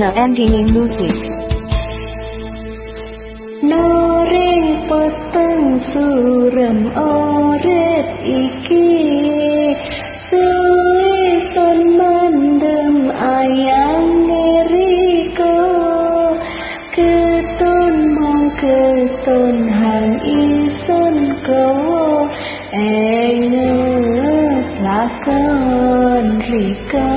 Nina Andini Music. Noreng peteng surem oret iki suison mandem ayang ngeriko keton mong keton hang ison ko enget lakon riko.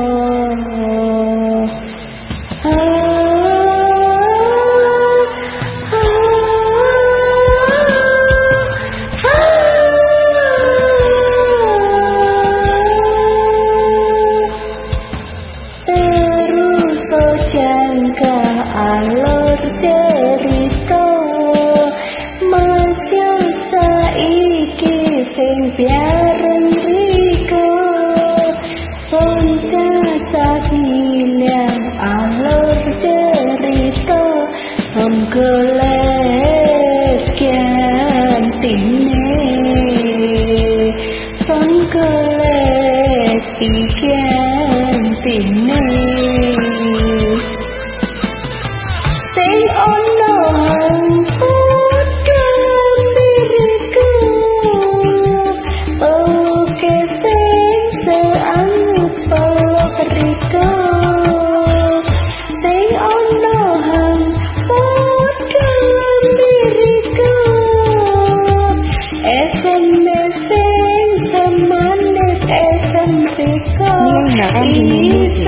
Jangka alur cerita masya saiki sing biareng riko sonca sakilan alur cerita golek gantine son golek gantine. Nina Andini Music.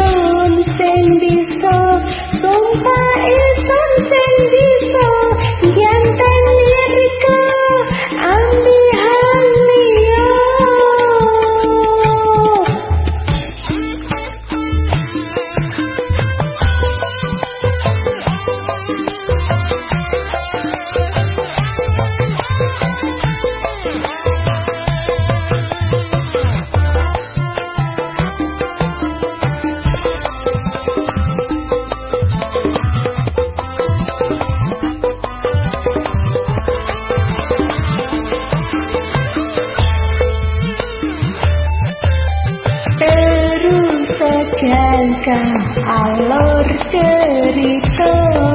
Jangka alur cerita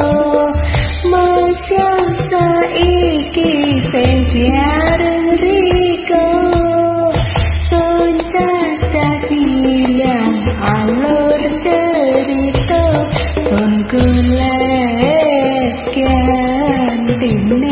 masya saiki sing biareng riko sonca sakilan alur cerita son golek gantine